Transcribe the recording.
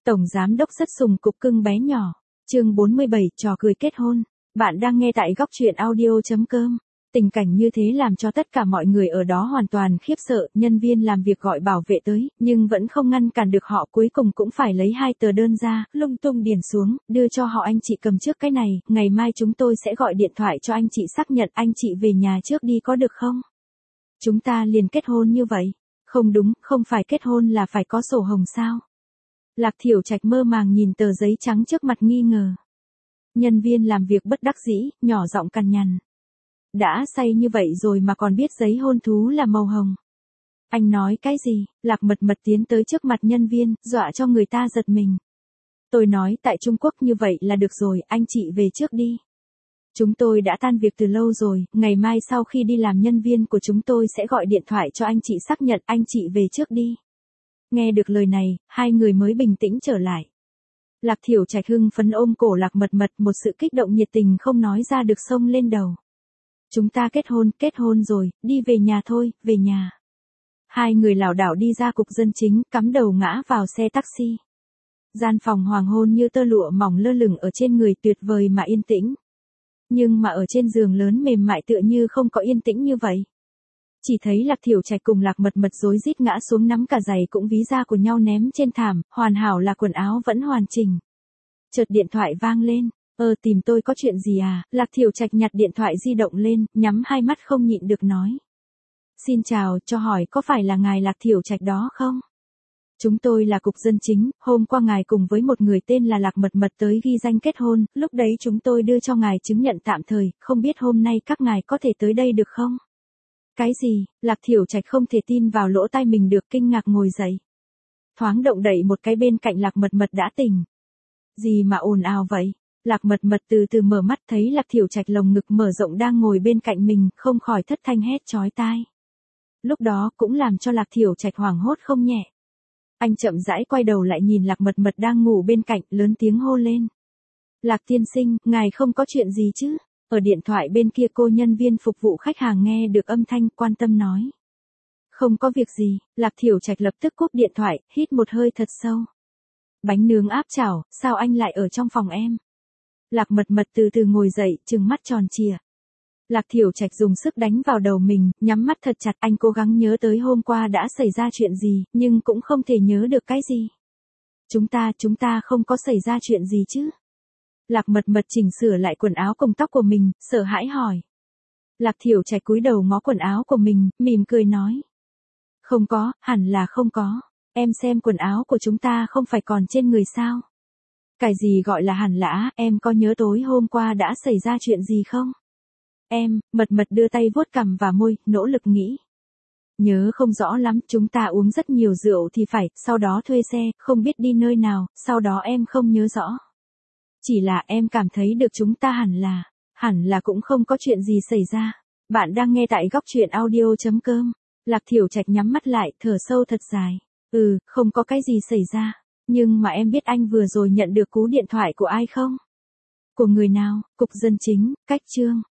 Tổng giám đốc rất sùng cục cưng bé nhỏ. Chương 47, trò cười kết hôn. Bạn đang nghe tại góc truyện audio.com. Tình cảnh như thế làm cho tất cả mọi người ở đó hoàn toàn khiếp sợ, nhân viên làm việc gọi bảo vệ tới, nhưng vẫn không ngăn cản được họ, cuối cùng cũng phải lấy 2 tờ đơn ra, lung tung điền xuống, đưa cho họ. Anh chị cầm trước cái này, ngày mai chúng tôi sẽ gọi điện thoại cho anh chị xác nhận, anh chị về nhà trước đi có được không? Chúng ta liền kết hôn như vậy. Không đúng, không phải kết hôn là phải có sổ hồng sao? Lạc Thiểu Trạch mơ màng nhìn tờ giấy trắng trước mặt nghi ngờ. Nhân viên làm việc bất đắc dĩ, nhỏ giọng cằn nhằn. Đã say như vậy rồi mà còn biết giấy hôn thú là màu hồng. Anh nói cái gì? Lạc Mật Mật tiến tới trước mặt nhân viên, dọa cho người ta giật mình. Tôi nói tại Trung Quốc như vậy là được rồi, anh chị về trước đi. Chúng tôi đã tan việc từ lâu rồi, ngày mai sau khi đi làm nhân viên của chúng tôi sẽ gọi điện thoại cho anh chị xác nhận, anh chị về trước đi. Nghe được lời này, hai người mới bình tĩnh trở lại. Lạc Thiểu Trạch hưng phấn ôm cổ Lạc Mật Mật, một sự kích động nhiệt tình không nói ra được xông lên đầu. Chúng ta kết hôn rồi, đi về nhà thôi, về nhà. Hai người lảo đảo đi ra cục dân chính, cắm đầu ngã vào xe taxi. Gian phòng hoàng hôn như tơ lụa mỏng lơ lửng ở trên người, tuyệt vời mà yên tĩnh. Nhưng mà ở trên giường lớn mềm mại tựa như không có yên tĩnh như vậy. Chỉ thấy Lạc Thiểu Trạch cùng Lạc Mật Mật rối rít ngã xuống, nắm cả giày cũng ví da của nhau ném trên thảm, hoàn hảo là quần áo vẫn hoàn chỉnh. Chợt điện thoại vang lên. Tìm tôi có chuyện gì à? Lạc Thiểu Trạch nhặt điện thoại di động lên, nhắm hai mắt không nhịn được nói. Xin chào, cho hỏi có phải là ngài Lạc Thiểu Trạch đó không? Chúng tôi là cục dân chính, hôm qua ngài cùng với một người tên là Lạc Mật Mật tới ghi danh kết hôn, lúc đấy chúng tôi đưa cho ngài chứng nhận tạm thời, không biết hôm nay các ngài có thể tới đây được không? Cái gì? Lạc Thiểu Trạch không thể tin vào lỗ tai mình được, kinh ngạc ngồi dậy. Thoáng động đậy một cái, bên cạnh Lạc Mật Mật đã tỉnh. Gì mà ồn ào vậy? Lạc Mật Mật từ từ mở mắt, thấy Lạc Thiểu Trạch lồng ngực mở rộng đang ngồi bên cạnh mình, không khỏi thất thanh hét chói tai. Lúc đó cũng làm cho Lạc Thiểu Trạch hoảng hốt không nhẹ. Anh chậm rãi quay đầu lại nhìn Lạc Mật Mật đang ngủ bên cạnh, lớn tiếng hô lên. Lạc tiên sinh, ngài không có chuyện gì chứ? Ở điện thoại bên kia cô nhân viên phục vụ khách hàng nghe được âm thanh, quan tâm nói. Không có việc gì. Lạc Thiểu Trạch lập tức cúp điện thoại, hít một hơi thật sâu. Bánh nướng áp chảo, sao anh lại ở trong phòng em? Lạc Mật Mật từ từ ngồi dậy, trừng mắt tròn trịa. Lạc Thiểu Trạch dùng sức đánh vào đầu mình, nhắm mắt thật chặt, anh cố gắng nhớ tới hôm qua đã xảy ra chuyện gì, nhưng cũng không thể nhớ được cái gì. Chúng ta không có xảy ra chuyện gì chứ? Lạc Mật Mật chỉnh sửa lại quần áo cùng tóc của mình, sợ hãi hỏi. Lạc Thiểu Trạch cúi đầu ngó quần áo của mình, mỉm cười nói. Không có, hẳn là không có. Em xem quần áo của chúng ta không phải còn trên người sao? Cái gì gọi là hẳn là, em có nhớ tối hôm qua đã xảy ra chuyện gì không? Mật Mật đưa tay vuốt cằm và môi, nỗ lực nghĩ. Nhớ không rõ lắm, chúng ta uống rất nhiều rượu thì phải, sau đó thuê xe, không biết đi nơi nào, sau đó em không nhớ rõ. Chỉ là em cảm thấy được chúng ta hẳn là cũng không có chuyện gì xảy ra. Bạn đang nghe tại góc truyện audio.com. Lạc Thiểu Trạch nhắm mắt lại, thở sâu thật dài. Không có cái gì xảy ra. Nhưng mà em biết anh vừa rồi nhận được cú điện thoại của ai không? Của người nào? Cục dân chính, Cách Trương.